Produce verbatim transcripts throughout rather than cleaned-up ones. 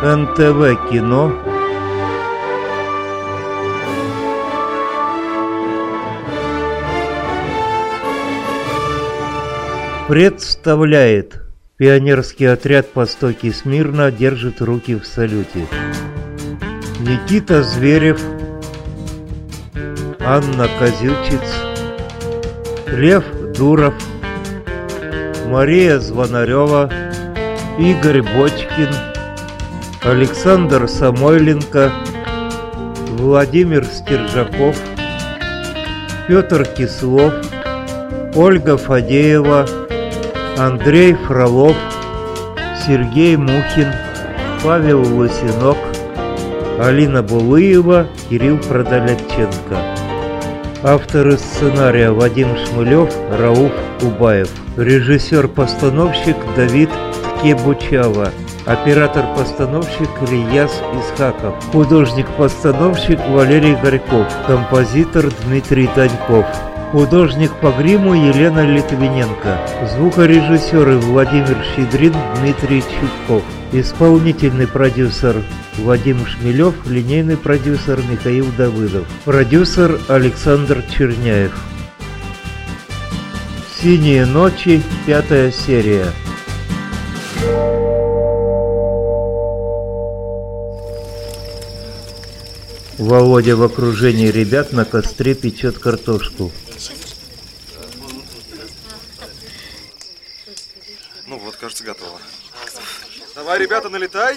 эн тэ вэ Кино представляет. Пионерский отряд «Постоки смирно» держит руки в салюте. Никита Зверев, Анна Козючиц, Лев Дуров, Мария Звонарева, Игорь Бочкин, Александр Самойленко, Владимир Стержаков, Петр Кислов, Ольга Фадеева, Андрей Фролов, Сергей Мухин, Павел Лысенок, Алина Булыева, Кирилл Продолятченко. Авторы сценария Вадим Шмылев, Рауф Кубаев. Режиссер-постановщик Давид Ткебучава. Оператор-постановщик Ильяс Исхаков. Художник-постановщик Валерий Горьков. Композитор Дмитрий Даньков. Художник по гриму Елена Литвиненко. Звукорежиссеры Владимир Щедрин, Дмитрий Чутков. Исполнительный продюсер Вадим Шмелев, линейный продюсер Михаил Давыдов. Продюсер Александр Черняев. «Синие ночи», пятая серия. Володя в окружении ребят на костре печет картошку. Ну вот, кажется, готово. Давай, ребята, налетай.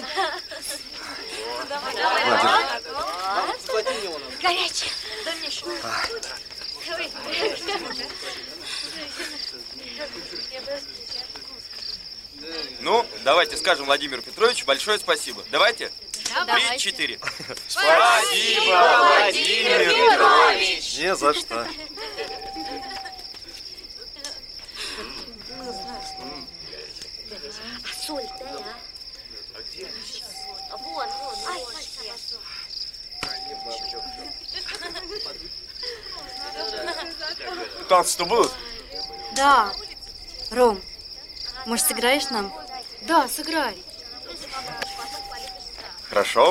Горячая. Ну, давайте скажем Владимиру Петровичу большое спасибо. Давайте. Три, четыре. Спасибо, Владимир Петрович. Не за что. А соль, да? Вон, вон, ай, Танцы-то будут? Да. Ром, может, сыграешь нам? Да, сыграй. Хорошо.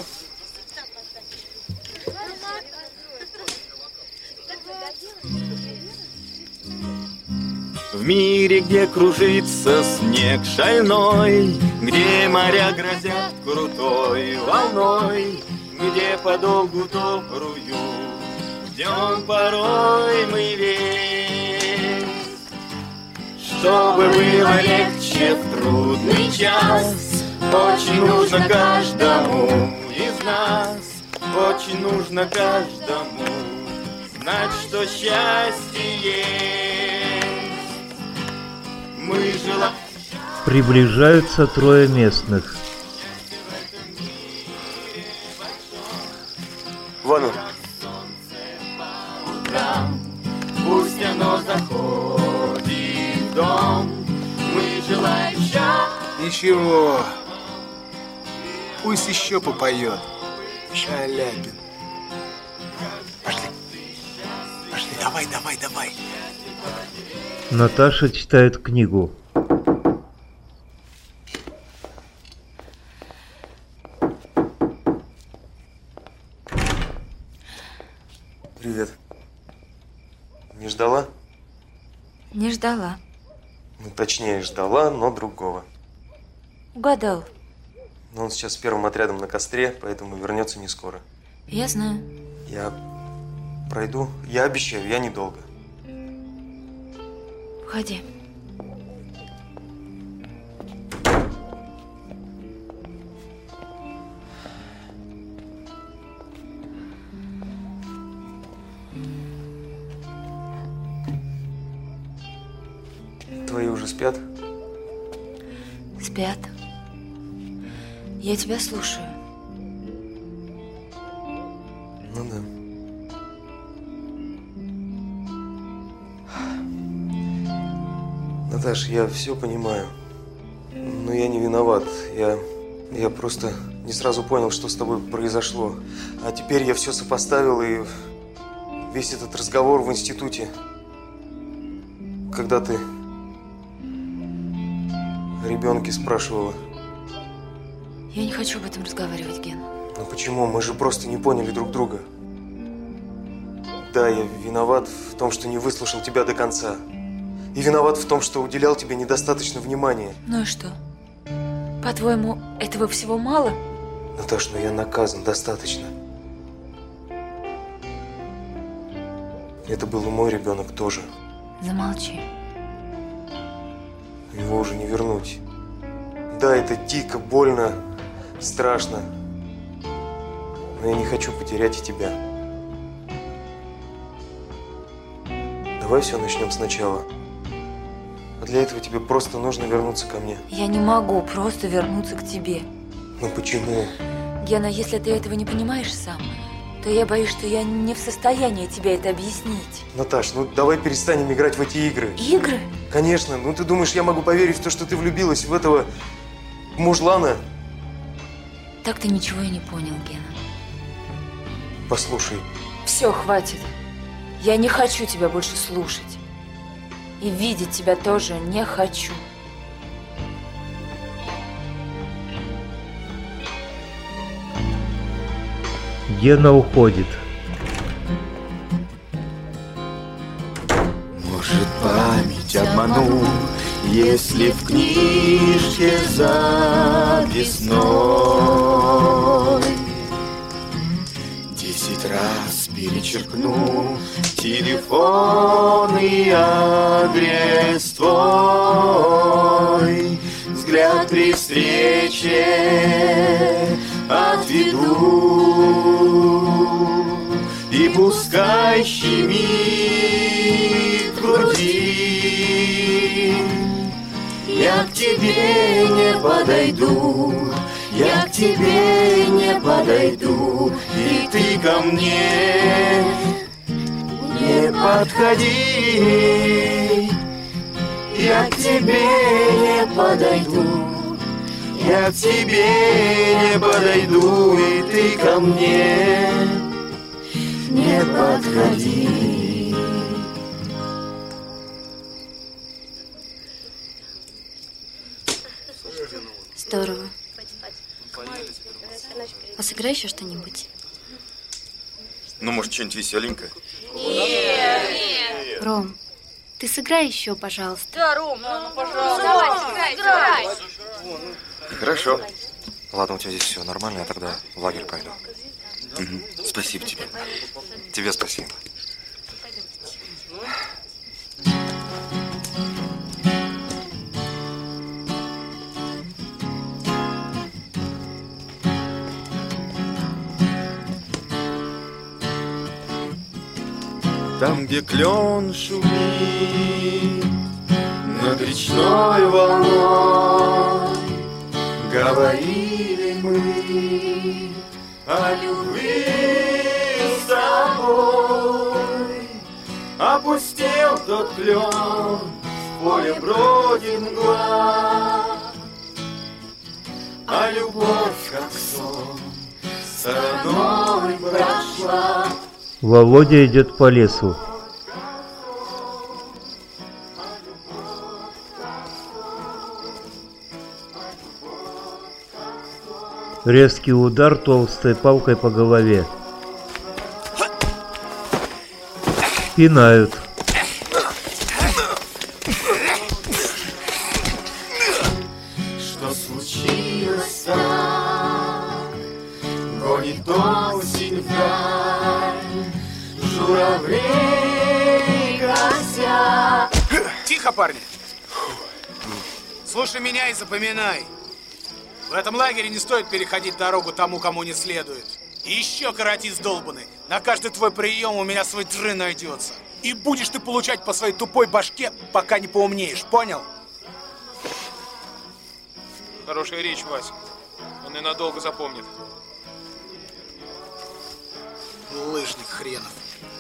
В мире, где кружится снег шальной, где моря грозят крутой волной, где подолгу добрую ждем порой мы весть. Чтобы было легче в трудный час, очень нужно каждому из нас, очень нужно каждому знать, что счастье есть. Мы жила... Приближаются трое местных. Вон он. пусть оно заходит в дом, мы желаем счастья. Ничего. Пусть еще попоет. Шаляпин. Пошли. Пошли, давай, давай, давай. Наташа читает книгу. Привет. Не ждала? Не ждала. Ну, точнее, ждала, но другого. Угадал. Но он сейчас с первым отрядом на костре, поэтому вернется не скоро. Я знаю. Я пройду. Я обещаю, я недолго. Входи. Твои уже спят? Спят. Я тебя слушаю. Ну да. Наташ, я все понимаю. Но я не виноват. Я, я просто не сразу понял, что с тобой произошло. А теперь я все сопоставил, и весь этот разговор в институте, когда ты о ребенке спрашивала. Я не хочу об этом разговаривать, Ген. Ну почему? Мы же просто не поняли друг друга. Да, я виноват в том, что не выслушал тебя до конца. И виноват в том, что уделял тебе недостаточно внимания. Ну и что? По-твоему, этого всего мало? Наташ, ну я наказан достаточно. Это был и мой ребенок тоже. Замолчи. Его уже не вернуть. Да, это дико, больно, страшно. Но я не хочу потерять и тебя. Давай все начнем сначала. А для этого тебе просто нужно вернуться ко мне. Я не могу просто вернуться к тебе. Ну почему? Гена, если ты этого не понимаешь сам, то я боюсь, что я не в состоянии тебе это объяснить. Наташ, ну давай перестанем играть в эти игры. Игры? Конечно. Ну ты думаешь, я могу поверить в то, что ты влюбилась в этого мужлана? Так ты ничего и не понял, Гена. Послушай. Все, хватит. Я не хочу тебя больше слушать. И видеть тебя тоже не хочу. Гена уходит. Может, память обману, если в книжке записной десять раз перечеркну телефон и адрес твой. Взгляд при встрече отведу, и пускай щемит в груди. Я к тебе не подойду, я к тебе не подойду, и ты ко мне не подходи. Я к тебе не подойду, я к тебе не подойду, и ты ко мне не подходи. Здорово. А сыграй еще что-нибудь. Ну, может, что-нибудь веселенькое? Ром, ты сыграй еще, пожалуйста. Да, Ром, ну, пожалуйста. Давай, сыграй, сыграй. Хорошо. Ладно, у тебя здесь все нормально, я тогда в лагерь пойду. Угу. Спасибо тебе. Тебе спасибо. Там, где клен шумит над речной волной, говорили мы о любви с тобой. Опустел тот клен, в поле бродит мгла, а любовь, как сон, стороной прошла. Володя идет по лесу. Резкий удар толстой палкой по голове. Пинают. Что случилось так? Гонит осень вдаль, журавлей кося. Тихо, парни! Слушай меня и запоминай. В этом лагере не стоит переходить дорогу тому, кому не следует. И еще, каратист долбанный, на каждый твой прием у меня свой джин найдется. И будешь ты получать по своей тупой башке, пока не поумнеешь, понял? Хорошая речь, Вася. Он и надолго запомнит. Лыжник хренов.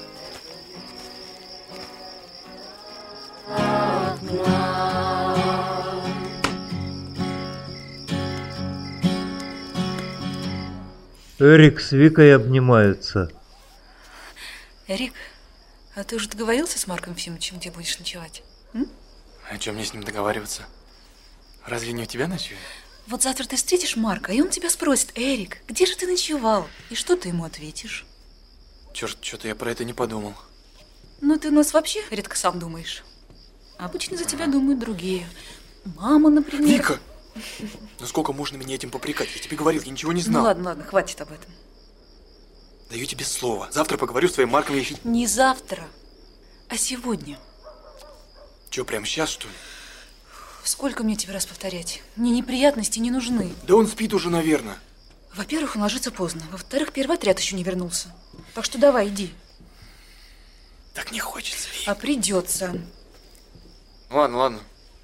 Эрик с Викой обнимаются. Эрик, а ты уже договорился с Марком Ефимовичем, где будешь ночевать? М? О чем мне с ним договариваться? Разве не у тебя ночую? Вот завтра ты встретишь Марка, и он тебя спросит: Эрик, где же ты ночевал? И что ты ему ответишь? Черт, что-то я про это не подумал. Ну, ты у нас вообще редко сам думаешь. Обычно за тебя думают другие. Мама, например. Вика! Ну сколько можно меня этим попрекать? Я тебе говорил, я ничего не знал. Ну ладно, ладно, хватит об этом. Даю тебе слово. Завтра поговорю с твоим Марком. Я еще... Не завтра, а сегодня. Че, прямо сейчас, что ли? Сколько мне тебе раз повторять? Мне неприятности не нужны. Да он спит уже, наверное. Во-первых, он ложится поздно. Во-вторых, первый отряд еще не вернулся. Так что давай, иди. Так не хочется, Вик. А придется. Ладно, ладно.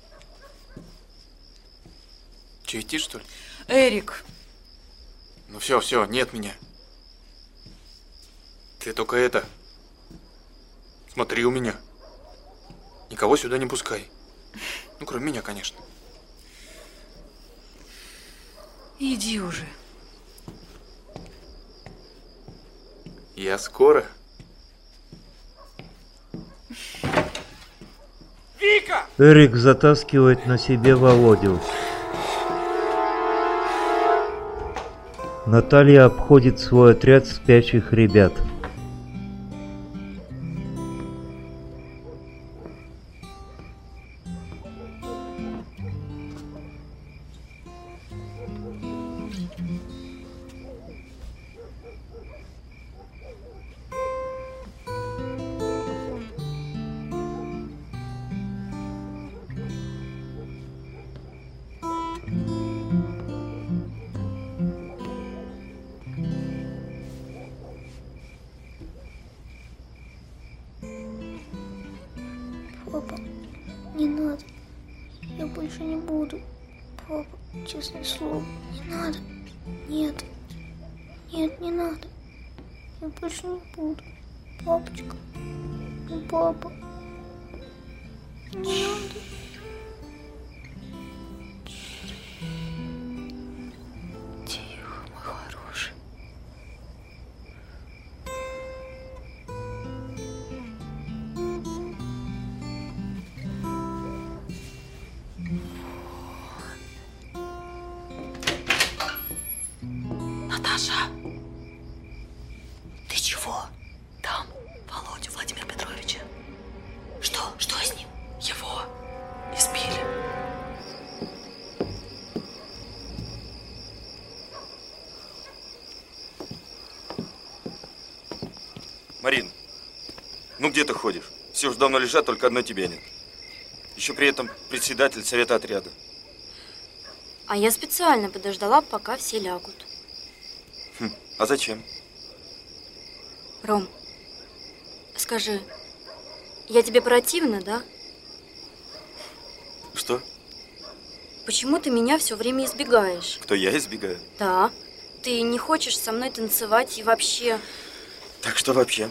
Че, идти, что ли? Эрик. Ну все, все, нет меня. Ты только это... Смотри у меня. Никого сюда не пускай. Ну, кроме меня, конечно. Иди уже. Я скоро. Вика! Эрик затаскивает на себе Володю. Наталья обходит свой отряд спящих ребят. Папа, не надо. Я больше не буду. Папа, честное слово, не надо. Нет. Нет, не надо. Я больше не буду. Папочка. Ну, папа. Не надо. Тихо, мой хороший. Наташа, ты чего? Там Володю Владимира Петровича. Что? Что с ним? Его избили. Марин, ну где ты ходишь? Все уже давно лежат, только одной тебя нет. Еще при этом председатель совета отряда. А я специально подождала, пока все лягут. Хм, а зачем? Ром, скажи, я тебе противна, да? Что? Почему ты меня все время избегаешь? Кто, я избегаю? Да. Ты не хочешь со мной танцевать и вообще... Так что вообще?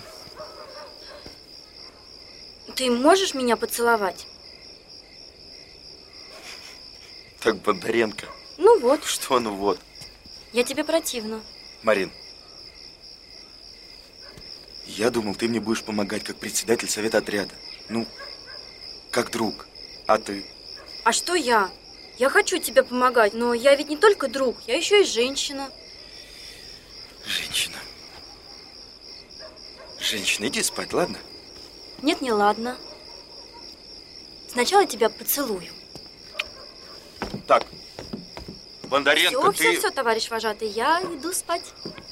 Ты можешь меня поцеловать? Так, Бондаренко. Ну вот. Что ну вот? Я тебе противна. Марин, я думал, ты мне будешь помогать как председатель совета отряда. Ну, как друг. А ты? А что я? Я хочу тебе помогать, но я ведь не только друг, я еще и женщина. Женщина. Женщина, иди спать, ладно? Нет, не ладно. Сначала тебя поцелую. Так, Бондаренко, все, ты... все, все, товарищ вожатый, я иду спать.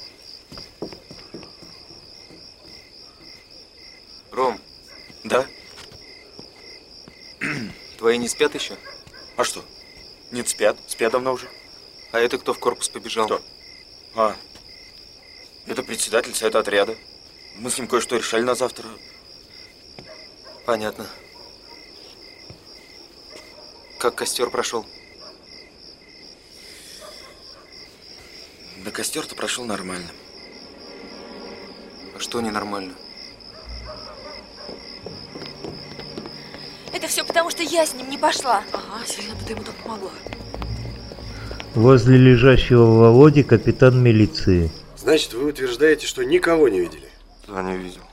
Ром. Да? Твои не спят еще? А что? Нет, спят. Спят давно уже. А это кто в корпус побежал? Кто? А, это председатель совета отряда. Мы с ним кое-что решали на завтра. Понятно. Как костер прошел? Да костер-то прошел нормально. А что ненормально? Это все потому, что я с ним не пошла. Ага, сильно бы ты ему тут помогла. Возле лежащего Володи капитан милиции. Значит, вы утверждаете, что никого не видели? Да, не видел.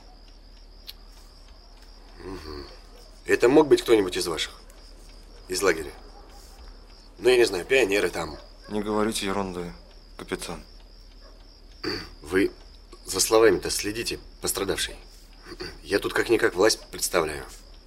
Угу. Это мог быть кто-нибудь из ваших? Из лагеря? Ну, я не знаю, пионеры там, Не говорите ерунды, капитан. Вы за словами-то следите, пострадавший. Я тут как-никак власть представляю.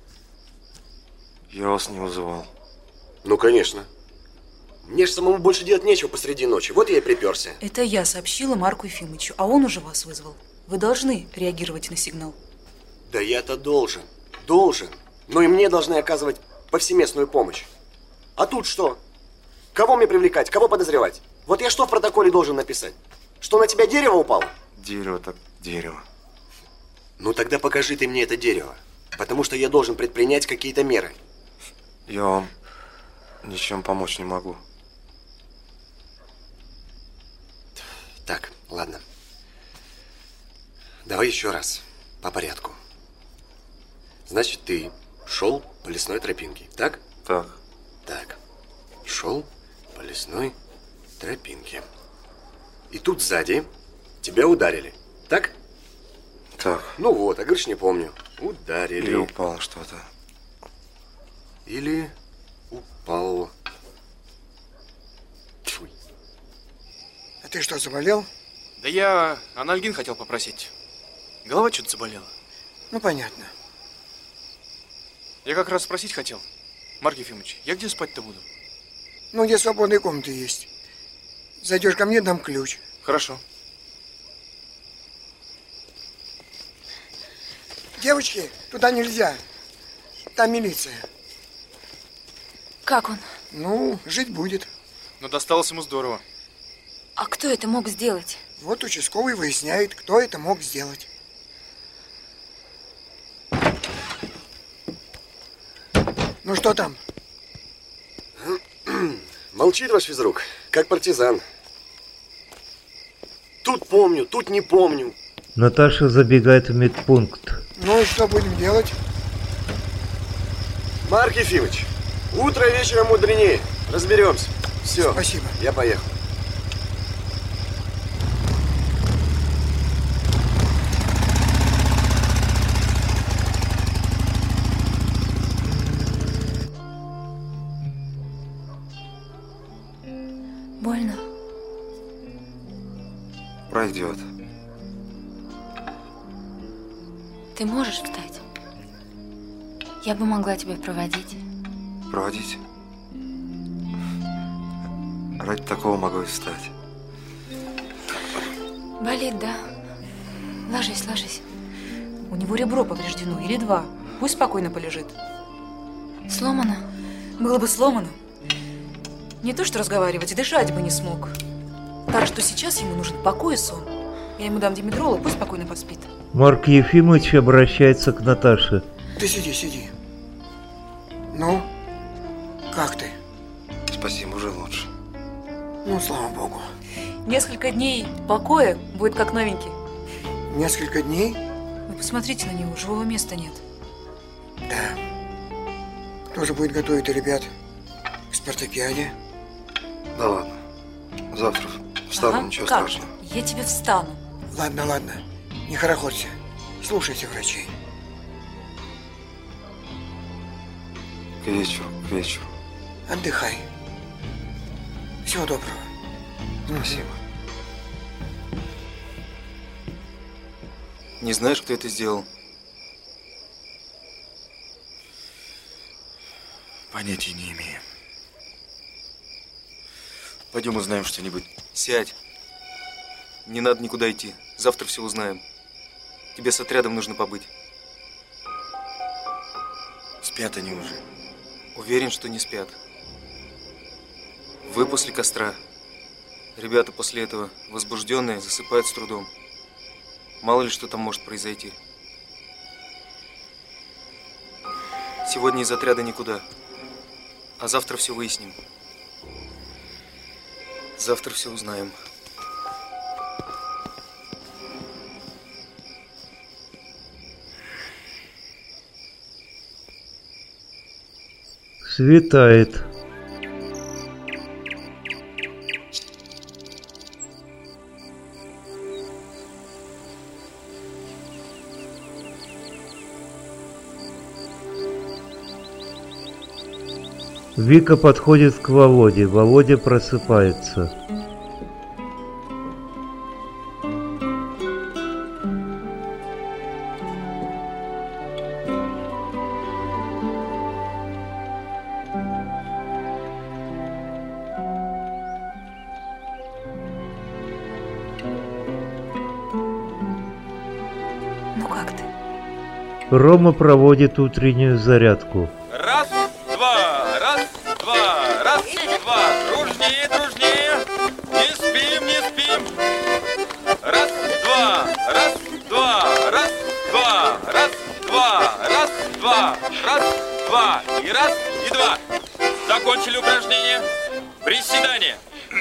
Я вас не вызывал. Ну, конечно. Мне же самому больше делать нечего посреди ночи. Вот я и приперся. Это я сообщила Марку Ефимовичу, а он уже вас вызвал. Вы должны реагировать на сигнал. Да я-то должен. Должен. Но и мне должны оказывать повсеместную помощь. А тут что? Кого мне привлекать? Кого подозревать? Вот я что в протоколе должен написать? Что на тебя дерево упало? Дерево так дерево. Ну тогда покажи ты мне это дерево. Потому что я должен предпринять какие-то меры. Я вам ничем помочь не могу. Так, ладно. Давай еще раз, по порядку. Значит, ты шел по лесной тропинке, так? Так. Так. Шел по лесной тропинке. И тут сзади тебя ударили, так? Так. Ну вот, а говоришь, не помню. Ударили. Или упало что-то. Или упал. Тьфу. А ты что, заболел? Да я анальгин хотел попросить. Голова что-то заболела. Ну, понятно. Я как раз спросить хотел. Марк Ефимович, я где спать-то буду? Ну, где свободные комнаты есть. Зайдешь ко мне, дам ключ. Хорошо. Девочки, туда нельзя. Там милиция. Как он? Ну, жить будет. Но досталось ему здорово. А кто это мог сделать? Вот участковый выясняет, кто это мог сделать. Ну что там? Молчит ваш физрук, как партизан. Тут помню, тут не помню. Наташа забегает в медпункт. Ну и что будем делать? Марк Ефимович, утро вечером мудренее. Разберемся. Все. Спасибо. Я поехал. Больно? Пройдет. Ты можешь встать? Я бы могла тебя проводить. Проводить? Ради такого могу и встать. Болит, да? Ложись, ложись. У него ребро повреждено, или два. Пусть спокойно полежит. Сломано? Было бы сломано. Не то что разговаривать, дышать бы не смог. Так что сейчас ему нужен покой и сон. Я ему дам димедрола, пусть спокойно поспит. Марк Ефимович обращается к Наташе. Ты сиди, сиди. Ну, как ты? Спасибо, уже лучше. Ну, слава богу. Несколько дней покоя будет как новенький. Несколько дней? Вы посмотрите на него, живого места нет. Да. Кто же будет готовить ребят к спартакиаде? Да ладно. Завтра встану, Ага, ничего как? страшного. Я тебе встану. Ладно, ладно. Не хорохорься. Слушайте врачей. К вечеру, к вечеру. Отдыхай. Всего доброго. Спасибо. Не знаешь, кто это сделал? Понятия не имею. Пойдем узнаем что-нибудь. Сядь. Не надо никуда идти. Завтра все узнаем. Тебе с отрядом нужно побыть. Спят они уже. Уверен, что не спят. Вы после костра. Ребята после этого, возбужденные, засыпают с трудом. Мало ли что там может произойти. Сегодня из отряда никуда. А завтра все выясним. Завтра все узнаем. Светает. Вика подходит к Володе. Володя просыпается. Ну как ты? Рома проводит утреннюю зарядку. Раз, два, раз, два, раз, два. Дружнее, дружнее. Не спим, не спим. Раз, два, раз, два, раз, два, раз, два, раз, два, раз, два. И раз, и два. Закончили упражнение. Приседание.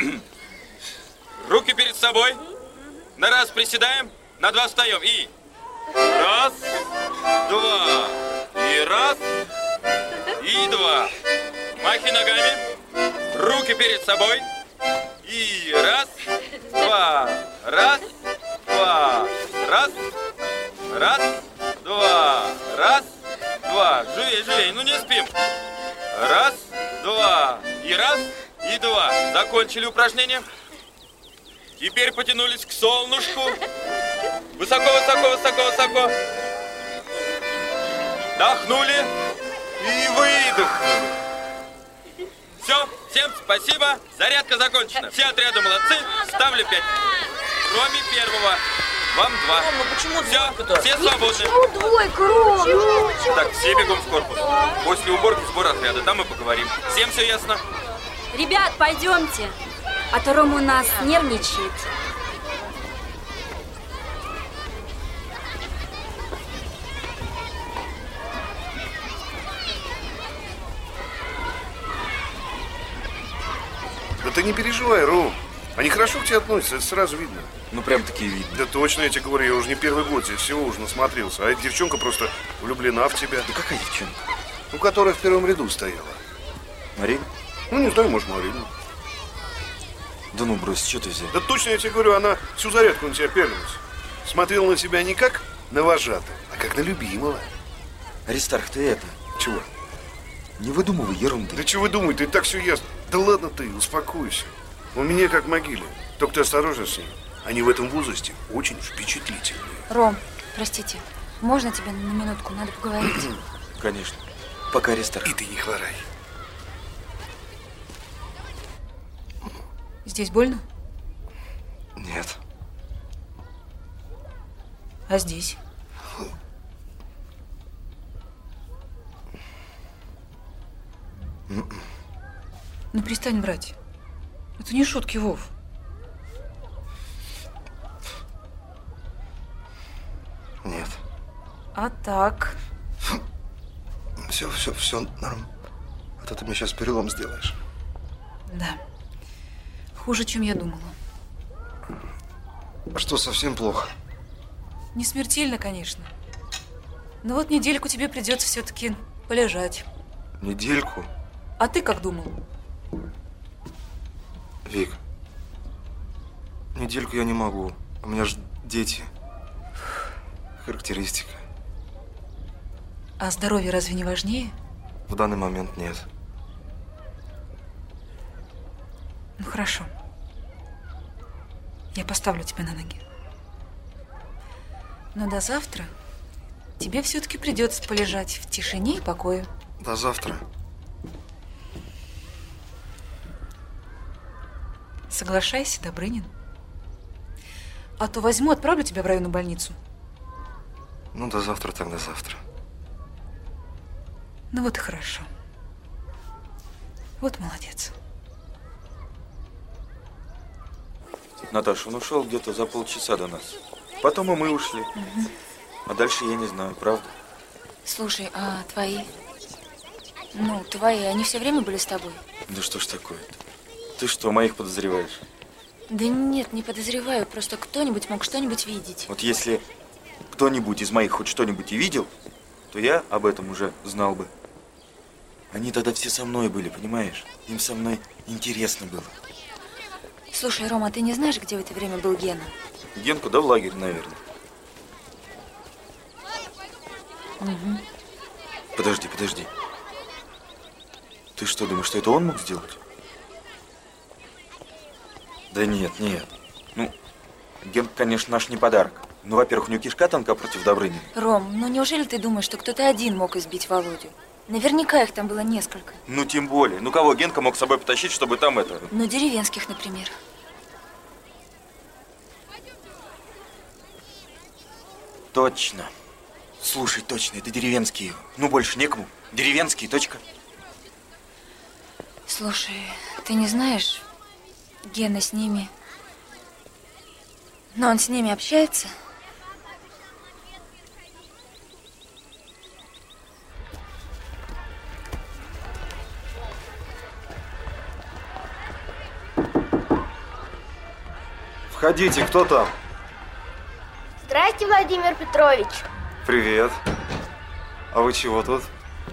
Руки перед собой. На раз приседаем, на два встаем. И раз, два, и раз, и два. Махи ногами, руки перед собой. И раз, два, раз, два, раз, раз, два, раз, два. Живей, живей, ну не спим. Раз, два, и раз, и два. Закончили упражнение. Теперь потянулись к солнышку. Высоко, высоко, высоко, высоко. Вдохнули и выдохнули. Все, всем спасибо. Зарядка закончена. Все отряды молодцы. Ставлю пять. Кроме первого. Вам два. Рома, почему все, все свободны. Почему двойка, Рома? Так, все бегом в корпус. После уборки сбор отряда. Там мы поговорим. Всем все ясно? Ребят, пойдемте. А то Рома у нас нервничает. Да ты не переживай, Ром. Они хорошо к тебе относятся, это сразу видно. Ну, прям таки видно. Да точно, я тебе говорю, я уже не первый год здесь всего уже насмотрелся. А эта девчонка просто влюблена в тебя. Да какая девчонка? Ну, которая в первом ряду стояла. Марина? Ну, не знаю, может, Марина. Да ну, брось, что ты взял? Да точно, я тебе говорю, она всю зарядку на тебя пялилась. Смотрела на тебя не как на вожатого, а как на любимого. Аристарх, ты это... Чего? Не выдумывай ерунды. Да чего выдумывай, ты и так все ясно. Да ладно ты, успокойся. У меня как в могиле. Только ты осторожен с ним. Они в этом возрасте очень впечатлительные. Ром, простите, можно тебе на минутку? Надо поговорить. Конечно. Пока, Аристарх. И ты не хворай. Здесь больно? Нет. А здесь? Ну, перестань врать. Это не шутки, Вов. Нет. А так? Все, все, все норм. А то ты мне сейчас перелом сделаешь. Да. Хуже, чем я думала. А что, совсем плохо? Не смертельно, конечно. Но вот недельку тебе придется все-таки полежать. Недельку? А ты как думал? Вик, недельку я не могу. У меня же дети. Характеристика. А здоровье разве не важнее? В данный момент нет. Ну, хорошо. Я поставлю тебя на ноги. Но до завтра тебе все-таки придется полежать в тишине и покое. До завтра. Соглашайся, Добрынин. А то возьму, отправлю тебя в районную больницу. Ну, до завтра, так до завтра. Ну вот и хорошо. Вот молодец. Наташа, он ушел где-то за полчаса до нас. Потом и мы ушли. Угу. А дальше я не знаю, правда? Слушай, а твои? Ну, твои, они все время были с тобой? Да что ж такое-то? Ты что, моих подозреваешь? Да нет, не подозреваю. Просто кто-нибудь мог что-нибудь видеть. Вот если кто-нибудь из моих хоть что-нибудь и видел, то я об этом уже знал бы. Они тогда все со мной были, понимаешь? Им со мной интересно было. Слушай, Рома, ты не знаешь, где в это время был Гена? Генку, да, в лагере, наверное. Угу. Подожди, подожди. Ты что, думаешь, что это он мог сделать? Да нет, нет. Ну, Генка, конечно, наш не подарок. Ну, во-первых, у него кишка тонка против Добрынина. Ром, ну неужели ты думаешь, что кто-то один мог избить Володю? Наверняка их там было несколько. Ну, тем более. Ну, кого Генка мог с собой потащить, чтобы там это... Ну, деревенских, например. Точно. Слушай, точно, это деревенские. Ну, больше некому. Деревенские, точка. Слушай, ты не знаешь, Гена с ними... Но он с ними общается? Входите, кто там? Здрасте, Владимир Петрович. Привет. А вы чего тут?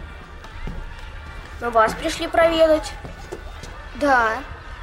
Мы вас пришли проведать. Да.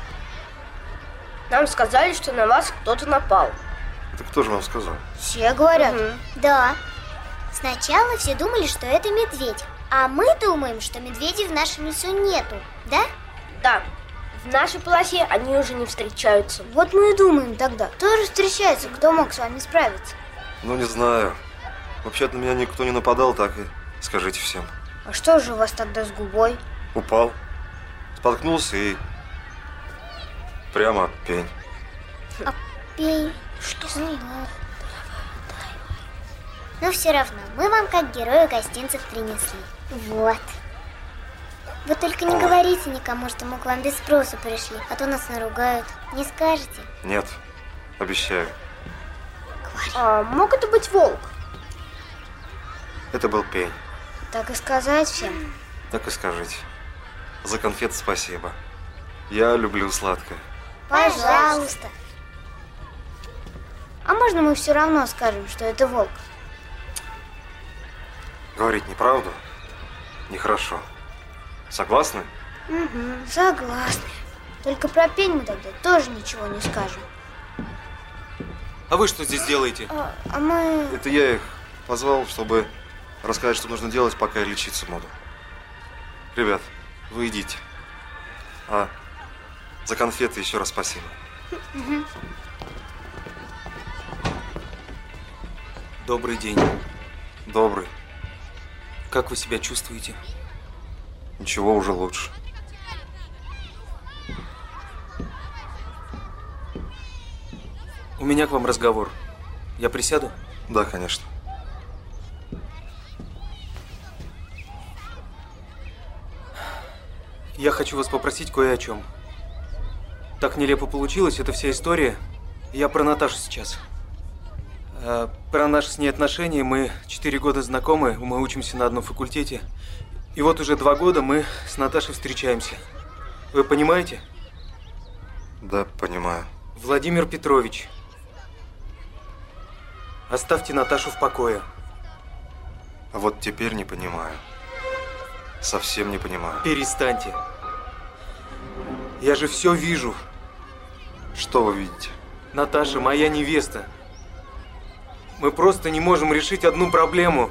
Нам сказали, что на вас кто-то напал. Это кто же вам сказал? Все говорят. Угу. Да. Сначала все думали, что это медведь. А мы думаем, что медведей в нашем лесу нету, да? Да. В нашей полосе они уже не встречаются. Вот мы и думаем тогда. Кто же встречается, кто мог с вами справиться? Ну, не знаю. Вообще-то на меня никто не нападал, так и скажите всем. А что же у вас тогда с губой? Упал, споткнулся и прямо об пень. А пень? Что? Ну, Но все равно, мы вам как герою гостинцев принесли. Вот. Вы только не говорите никому, что мы к вам без спросу пришли, а то нас наругают. Не скажете? Нет, обещаю. А мог это быть волк? Это был пень. Так и сказать всем? Так и скажите. За конфеты спасибо. Я люблю сладкое. Пожалуйста. А можно мы все равно скажем, что это волк? Говорить неправду нехорошо. Согласны? Угу, согласны. Только про пень мы тогда тоже ничего не скажем. А вы что здесь делаете? А, а мы... Это я их позвал, чтобы рассказать, что нужно делать, пока я лечиться буду. Ребят, вы идите. А за конфеты еще раз спасибо. Угу. Добрый день. Добрый. Как вы себя чувствуете? Ничего, уже лучше. У меня к вам разговор. Я присяду? Да, конечно. Я хочу вас попросить кое о чем. Так нелепо получилось, эта вся история. Я про Наташу сейчас. А, про наши с ней отношения. Мы четыре года знакомы, мы учимся на одном факультете. И вот уже два года мы с Наташей встречаемся. Вы понимаете? Да, понимаю. Владимир Петрович, оставьте Наташу в покое. А вот теперь не понимаю. Совсем не понимаю. Перестаньте. Я же все вижу. Что вы видите? Наташа, моя невеста. Мы просто не можем решить одну проблему.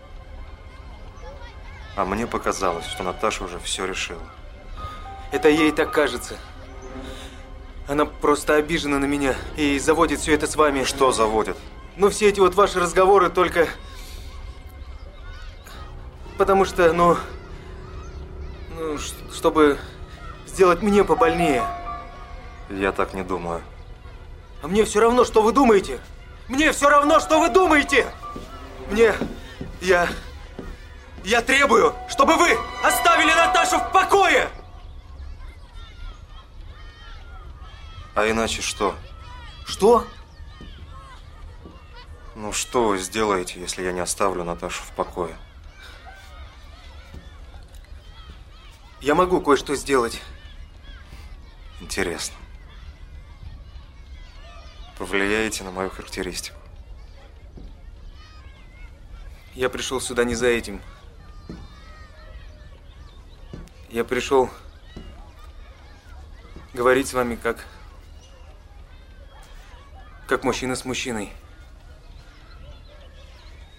А мне показалось, что Наташа уже все решила. Это ей так кажется. Она просто обижена на меня и заводит все это с вами. Что заводит? Ну, все эти вот ваши разговоры только... Потому что, ну... Ну, чтобы сделать мне побольнее. Я так не думаю. А мне все равно, что вы думаете. Мне все равно, что вы думаете. Мне... Я... Я требую, чтобы вы оставили Наташу в покое! А иначе что? Что? Ну, что вы сделаете, если я не оставлю Наташу в покое? Я могу кое-что сделать. Интересно. Повлияете на мою характеристику? Я пришел сюда не за этим. Я пришел говорить с вами как... как мужчина с мужчиной.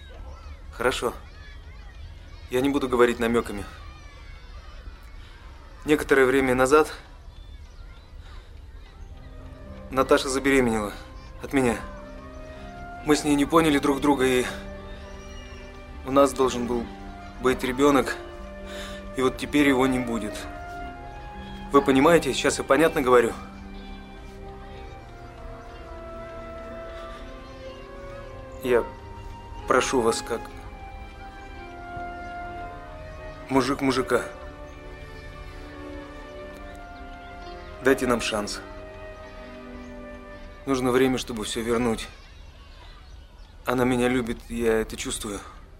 Хорошо. Я не буду говорить намеками. некоторое время назад Наташа забеременела от меня. Мы с ней не поняли друг друга, и у нас должен был быть ребенок, и вот теперь его не будет. Вы понимаете, сейчас я понятно говорю? Я прошу вас, как мужик мужика, дайте нам шанс. Нужно время, чтобы все вернуть. Она меня любит, я это чувствую.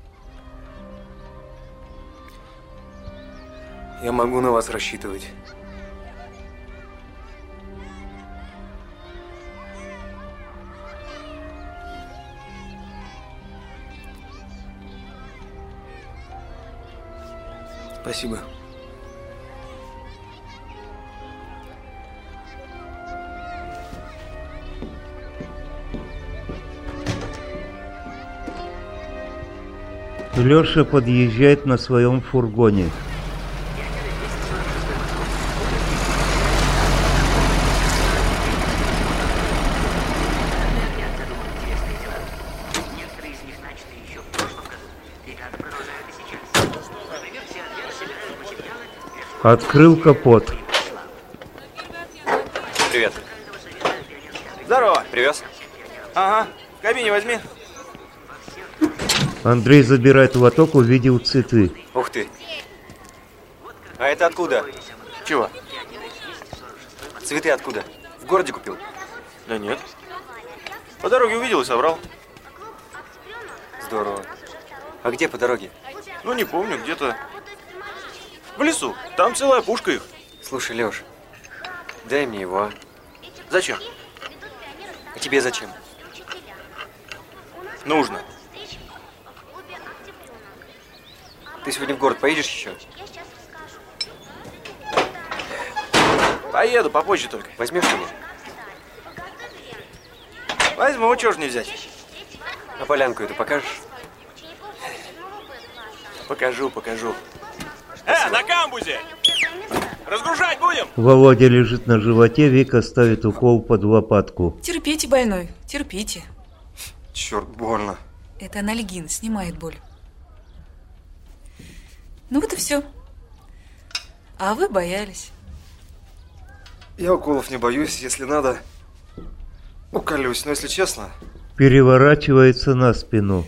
Я могу на вас рассчитывать. Спасибо. Леша подъезжает на своем фургоне. Открыл капот. Привет. Здорово. Привез? Ага. В кабине возьми. Андрей забирает лоток, увидел цветы. Ух ты. А это откуда? Чего? Цветы откуда? В городе купил? Да нет. По дороге увидел и собрал. Здорово. А где по дороге? Ну, не помню, где-то в лесу. Там целая пушка их. Слушай, Леш, дай мне его, а? Зачем? А тебе зачем? Нужно. Ты сегодня в город поедешь еще? Поеду, попозже только. Возьмешь меня? Возьму, чего ж не взять? А полянку эту покажешь? Покажу, покажу. Э, на камбузе! Разгружать будем? Володя лежит на животе, Вика ставит укол под лопатку. Терпите, больной, терпите. Черт, больно. Это анальгин, снимает боль. Ну вот и все. А вы боялись. Я уколов не боюсь, если надо, уколюсь, но если честно... Переворачивается на спину.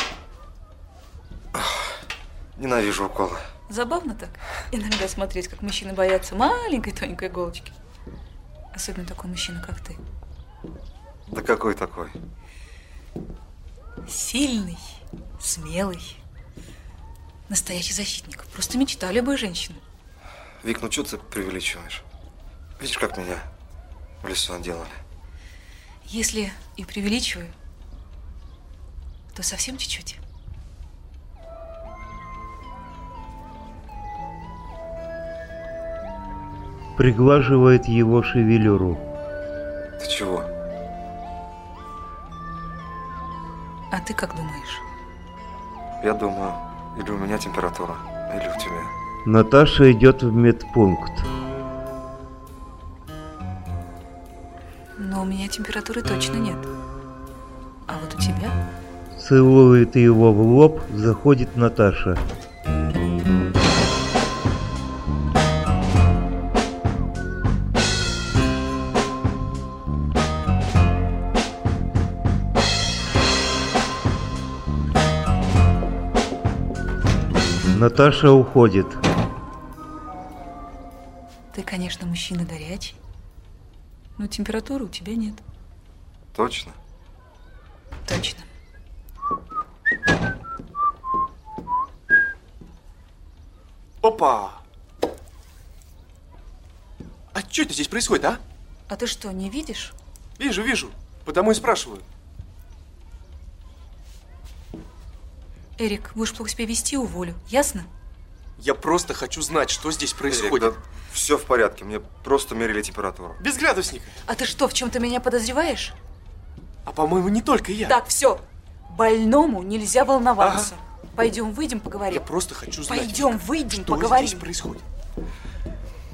Ненавижу уколы. Забавно так. Иногда смотреть, как мужчины боятся маленькой тоненькой иголочки. Особенно такой мужчина, как ты. Да какой такой? Сильный, смелый. Настоящий защитник. Просто мечта любой женщины. Вик, ну что ты преувеличиваешь? Видишь, как меня в лесу отделали? Если и преувеличиваю, то совсем чуть-чуть. Приглаживает его шевелюру. Ты чего? А ты как думаешь? Я думаю, или у меня температура, или у тебя. Наташа идет в медпункт. Но у меня температуры точно нет. А вот у тебя? Целует его в лоб, заходит Наташа. Наташа уходит. Ты, конечно, мужчина горячий, но температуры у тебя нет. Точно? Точно. Опа! А что это здесь происходит, а? А ты что, не видишь? Вижу, вижу. Потому и спрашиваю. Эрик, будешь плохо себя вести, уволю. Ясно? Я просто хочу знать, что здесь происходит. Эрик, да все в порядке, мне просто мерили температуру. Без градусника. А ты что, в чем-то меня подозреваешь? А по-моему, не только я. Так, все. Больному нельзя волноваться. Ага. Пойдем, выйдем, поговорим. Я просто хочу знать. Пойдем, выйдем, что поговорим. Что здесь происходит?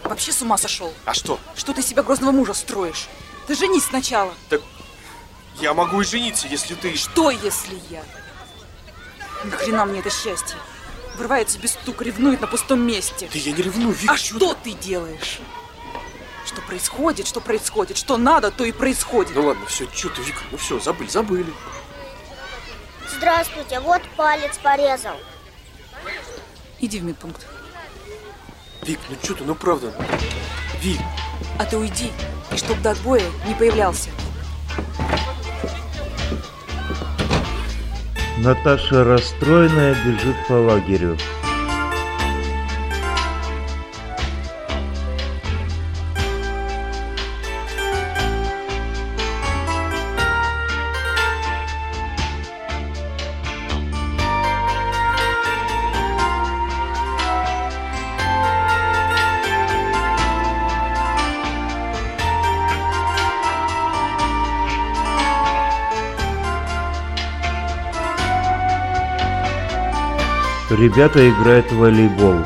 Вообще с ума сошел. А что? Что ты себя грозного мужа строишь? Ты женись сначала. Так я могу и жениться, если ты... Что, если я? Нахрена мне это счастье? Врывается без стука, ревнует на пустом месте. Да я не ревную, Вика. А что ты делаешь? Что происходит, что происходит, что надо, то и происходит. Ну ладно, все, что ты, Вика, ну все, забыли, забыли. Здравствуйте, вот палец порезал. Иди в медпункт. Вик, ну что ты, ну правда. Вик. А ты уйди, и чтоб до отбоя не появлялся. Наташа расстроенная бежит по лагерю. Ребята играют в волейбол.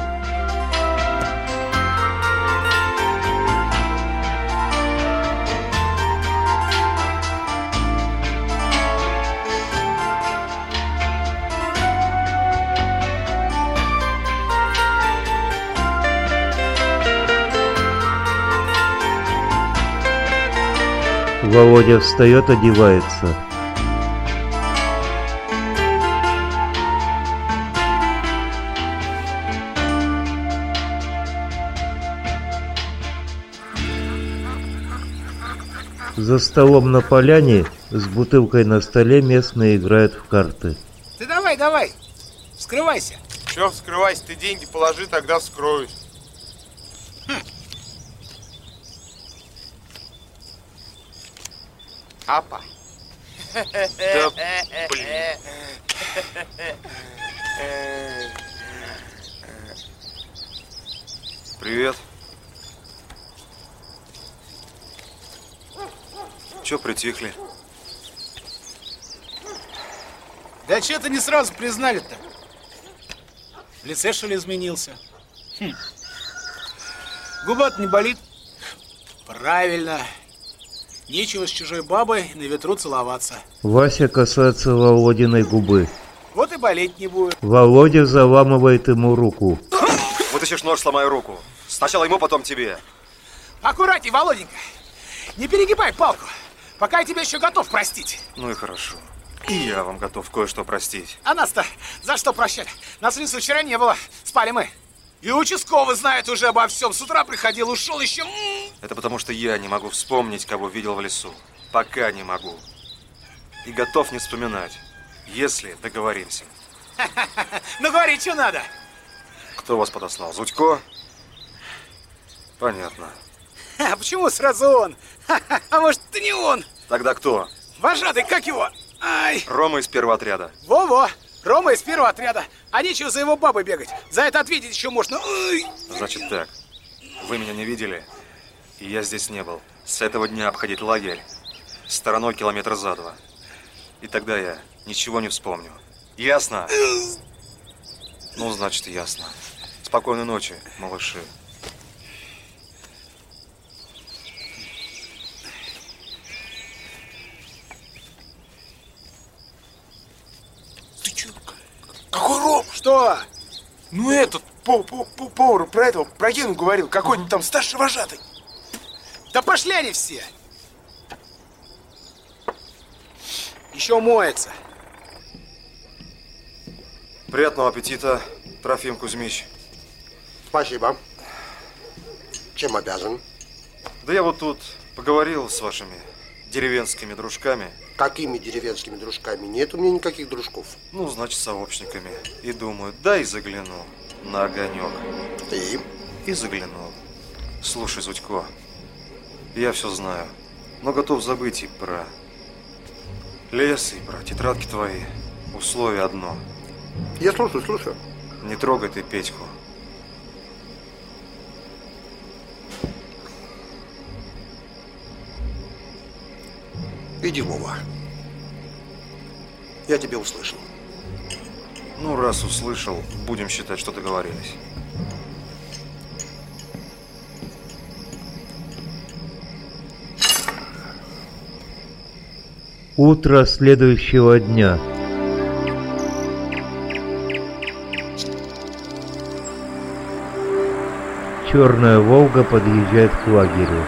Володя встает, одевается. За столом на поляне с бутылкой на столе местные играют в карты. Ты давай, давай, вскрывайся. Че вскрывайся, ты деньги положи, тогда вскроюсь. Хм. Апа. Да, блин. Привет. Че притихли? Да че ты не сразу признали-то? В лице, что ли, изменился? Хм. Губа-то не болит? Правильно. Нечего с чужой бабой на ветру целоваться. Вася касается Володиной губы. Вот и болеть не будет. Володя заламывает ему руку. Вытащишь нож, сломай руку. Сначала ему, потом тебе. Аккуратней, Володенька. Не перегибай палку. Пока я тебя еще готов простить. Ну и хорошо. И я вам готов кое-что простить. А нас-то за что прощали? Нас в лесу вчера не было. Спали мы. И участковый знает уже обо всем. С утра приходил, ушел еще. Это потому, что я не могу вспомнить, кого видел в лесу. Пока не могу. И готов не вспоминать, если договоримся. Ну говори, что надо. Кто вас подослал? Зудько? Понятно. А почему сразу он? А может, это не он? Тогда кто? Вожатый, как его? Ай! Рома из первого отряда. Во-во! Рома из первого отряда. А нечего за его бабой бегать. За это ответить еще можно. Ай! Значит так. Вы меня не видели, и я здесь не был. С этого дня обходить лагерь стороной километра за два. И тогда я ничего не вспомню. Ясно? Ну, значит, ясно. Спокойной ночи, малыши. Какой Ром? Что? Ну этот, по, по, по, повар про этого, про Гену говорил, какой-нибудь там старший вожатый. Да пошли они все. Еще моется. Приятного аппетита, Трофим Кузьмич. Спасибо. Чем обязан? Да я вот тут поговорил с вашими деревенскими дружками. Какими деревенскими дружками? Нет у меня никаких дружков. Ну, значит, сообщниками. И думаю, да и загляну на огонек. И? И заглянул. Слушай, Зудько, я все знаю, но готов забыть и про лес, и про тетрадки твои. Условие одно. Я слушаю, слушаю. Не трогай ты Петьку. Иди, Вова. Я тебя услышал. Ну, раз услышал, будем считать, что договорились. Утро следующего дня. Черная Волга подъезжает к лагерю.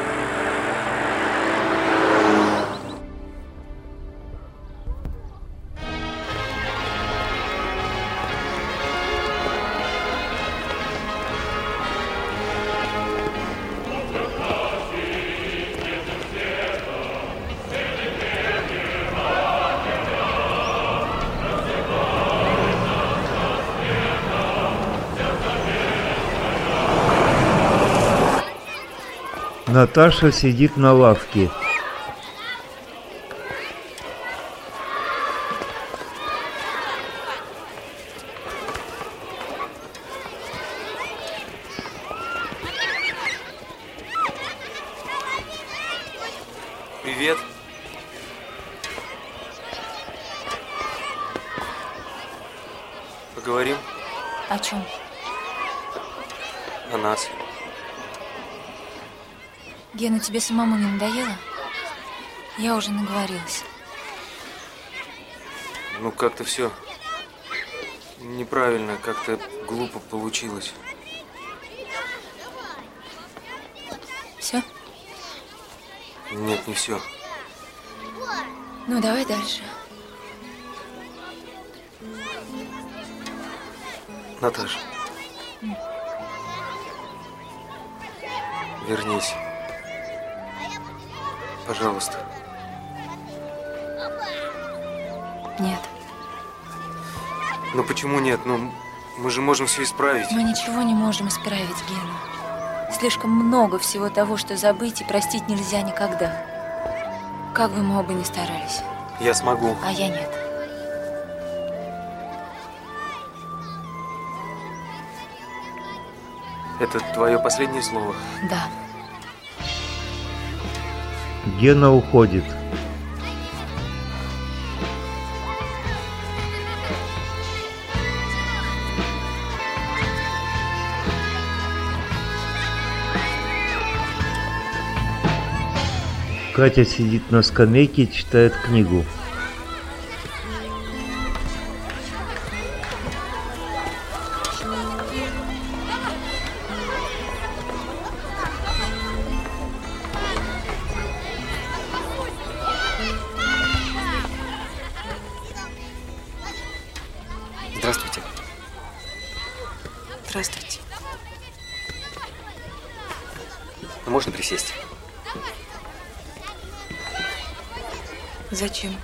Наташа сидит на лавке. Привет. Поговорим О чем? о нас. Гена, тебе самому не надоело? Я уже наговорилась. Ну, как-то все неправильно, как-то глупо получилось. Все? Нет, не все. Ну, давай дальше. Наташа. М. Вернись. Пожалуйста. Нет. Ну почему нет? Ну, мы же можем все исправить. Мы ничего не можем исправить, Гена. Слишком много всего того, что забыть и простить нельзя никогда. Как бы мы оба ни старались. Я смогу. А я нет. Это твое последнее слово? Да. Гена уходит. Катя сидит на скамейке, читает книгу. Здравствуйте. Здравствуйте. Можно присесть? Зачем?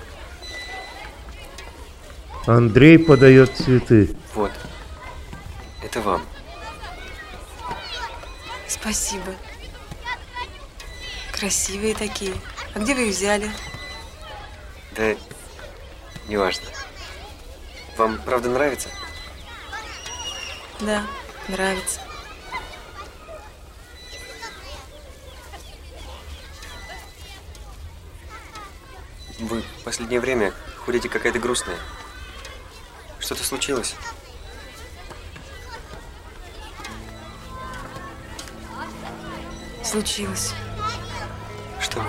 Андрей подает цветы. Вот. Это вам. Спасибо. Красивые такие. А где вы их взяли? Да, неважно. Вам правда нравится? Да, нравится. Вы в последнее время ходите какая-то грустная. Что-то случилось? Случилось. Что?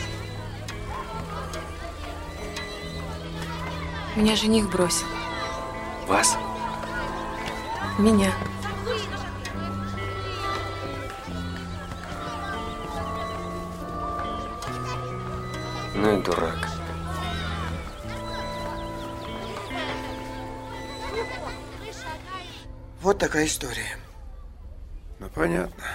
Меня жених бросил. Вас? Меня. Ну и дурак. Вот такая история. Ну, понятно.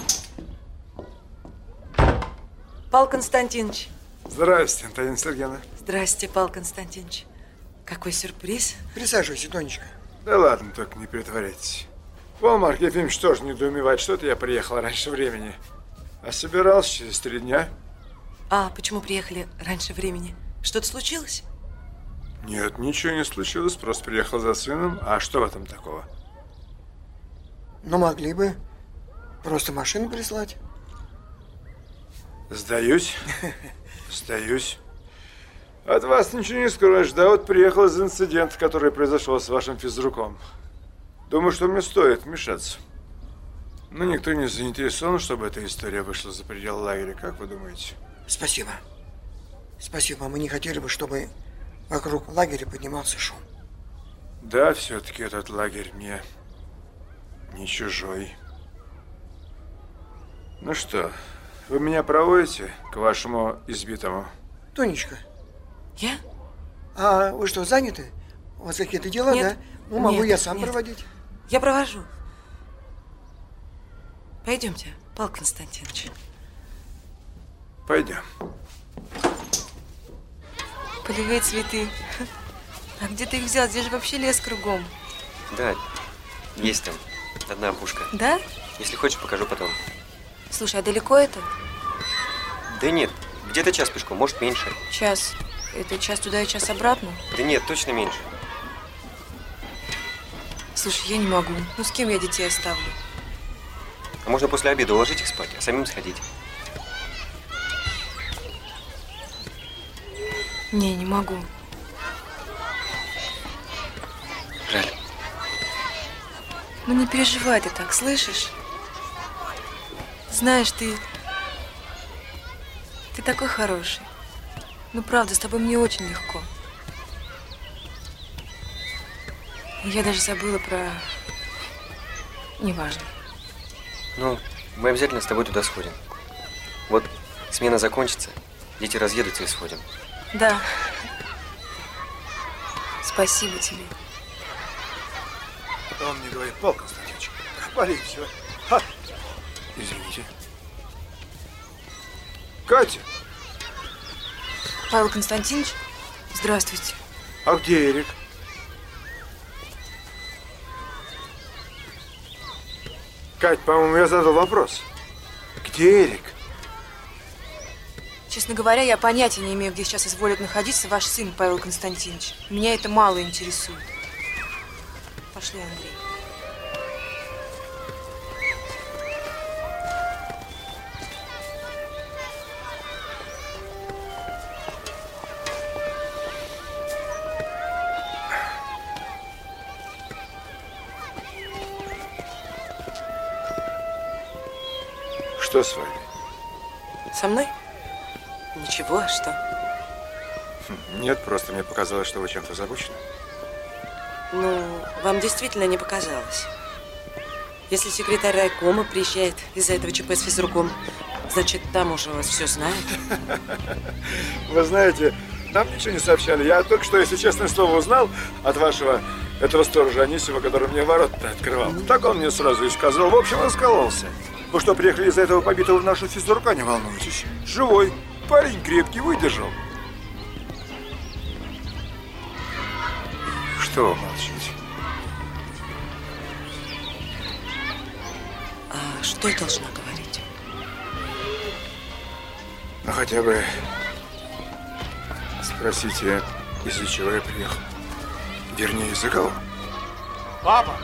Павел Константинович. Здрасте, Антонина Сергеевна. Здрасте, Павел Константинович. Какой сюрприз. Присаживайся, Тонечка. Да ладно, только не притворяйтесь. Вон, Марк Ефимович тоже недоумевает, что это я приехал раньше времени. А собирался через три дня. А почему приехали раньше времени? Что-то случилось? Нет, ничего не случилось, просто приехал за сыном. А что в этом такого? Ну, могли бы просто машину прислать. Сдаюсь. Сдаюсь. От вас ничего не скроешь. Да вот приехал из инцидента, который произошел с вашим физруком. Думаю, что мне стоит вмешаться. Но никто не заинтересован, чтобы эта история вышла за пределы лагеря. Как вы думаете? Спасибо. Спасибо, мы не хотели бы, чтобы вокруг лагеря поднимался шум. Да, все-таки этот лагерь мне не чужой. Ну что, вы меня проводите к вашему избитому? Тонечка. Я? А вы что, заняты? У вас какие-то дела, Нет. да? Ну, могу Нет, я сам нет. проводить. Я провожу. Пойдемте, Павел Константинович. Пойдем. Полевые цветы. А где ты их взял? Здесь же вообще лес кругом. Да, есть там одна опушка. Да? Если хочешь, покажу потом. Слушай, а далеко это? Да нет, где-то час пешком, может меньше. Час. Это час туда и час обратно? Да нет, точно меньше. Слушай, я не могу. Ну с кем я детей оставлю? А можно после обеда уложить их спать, а самим сходить. Не, не могу. Жаль. Ну не переживай ты так, слышишь? Знаешь, ты... Ты такой хороший. Ну правда, с тобой мне очень легко. Я даже забыла про... Неважно. Ну, мы обязательно с тобой туда сходим. Вот смена закончится, дети разъедутся и сходим. Да. Спасибо тебе. Он мне говорит, Павел Константинович, полицию. Ха. Извините. Катя! Павел Константинович, здравствуйте. А где Эрик? Кать, по-моему, я задал вопрос. Где Эрик? Честно говоря, я понятия не имею, где сейчас изволит находиться ваш сын, Павел Константинович. Меня это мало интересует. Пошли, Андрей. Что с вами? Со мной? Ничего, а что? Нет, просто мне показалось, что вы чем-то озабочены. Ну, вам действительно не показалось. Если секретарь райкома приезжает из-за этого ЧП с физруком, значит, там уже вас все знают. Вы знаете, нам ничего не сообщали. Я только что, если честное слово, узнал от вашего этого сторожа Анисева, который мне ворота открывал. Так он мне сразу и сказал. В общем, раскололся. Вы что, приехали из-за этого побитого в нашу физрука, не волнуйтесь. Живой. Парень крепкий, выдержал. Что вы молчите? А что я должна говорить? Ну, хотя бы спросите, из-за чего я приехал. Вернее, из-за кого? Папа!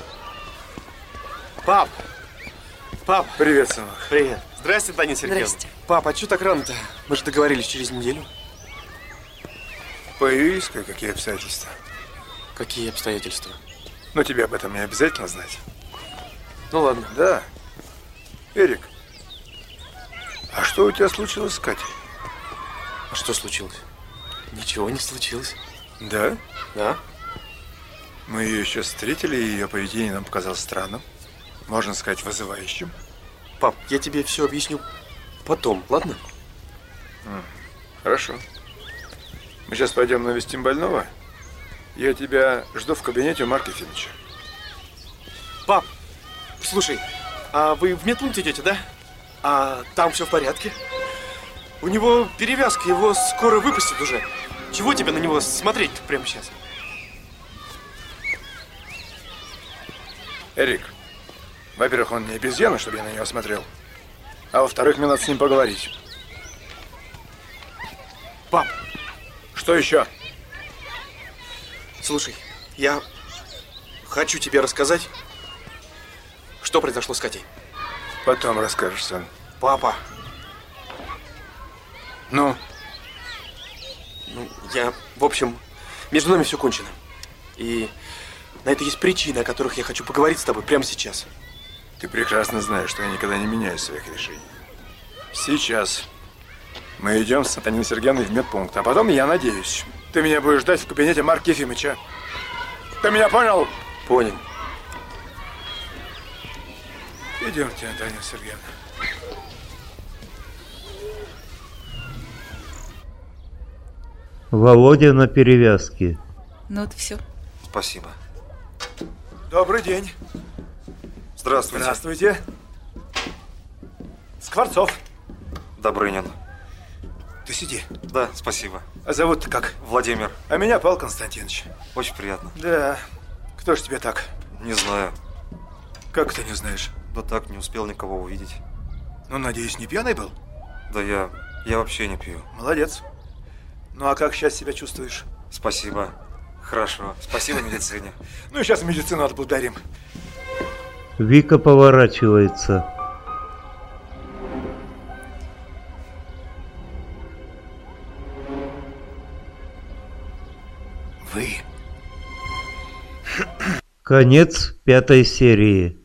Пап! Пап! Привет, сынок. Привет. Здрасте, Таня Сергеевна. Здрасте. Папа, а что так рано-то? Мы же договорились через неделю. Появились кое-какие обстоятельства. Какие обстоятельства? Но тебе об этом не обязательно знать. Ну ладно. Да. Эрик, а что у тебя случилось с Катей? А что случилось? Ничего не случилось. Да? Да. Мы ее еще встретили, и ее поведение нам показалось странным. Можно сказать, вызывающим. Пап, я тебе все объясню потом, ладно? М, Хорошо. Мы сейчас пойдем навестим больного. Я тебя жду в кабинете у Марка Ефимовича. Пап, слушай, а вы в медпункт идете, да? А там все в порядке? У него перевязка, его скоро выпустят уже. Чего тебе на него смотреть прямо сейчас? Эрик, во-первых, он не обезьяна, чтобы я на него смотрел. А во-вторых, мне надо с ним поговорить. Пап! Что еще? Слушай, я хочу тебе рассказать, что произошло с Катей. Потом расскажешь, сын. Папа! Ну? Ну, я, в общем, между нами все кончено. И на это есть причины, о которых я хочу поговорить с тобой прямо сейчас. Ты прекрасно знаешь, что я никогда не меняю своих решений. Сейчас Мы идем с Антониной Сергеевной в медпункт, а потом, я надеюсь, ты меня будешь ждать в кабинете Марка Ефимовича. Ты меня понял? Понял. Идемте, Антонина Сергеевна. Володя на перевязке. Ну вот все. Спасибо. Добрый день. Здравствуйте. Здравствуйте. Скворцов. Добрынин. Ты сиди. Да, спасибо. А зовут как? Владимир. А меня Павел Константинович. Очень приятно. Да. Кто ж тебе так? Не знаю. Как ты не знаешь? Да так, не успел никого увидеть. Ну, надеюсь, не пьяный был? Да я... я вообще не пью. Молодец. Ну, а как сейчас себя чувствуешь? Спасибо. Хорошо. Спасибо медицине. Ну, сейчас медицину отблагодарим. Вика поворачивается. Вы. Конец пятой серии.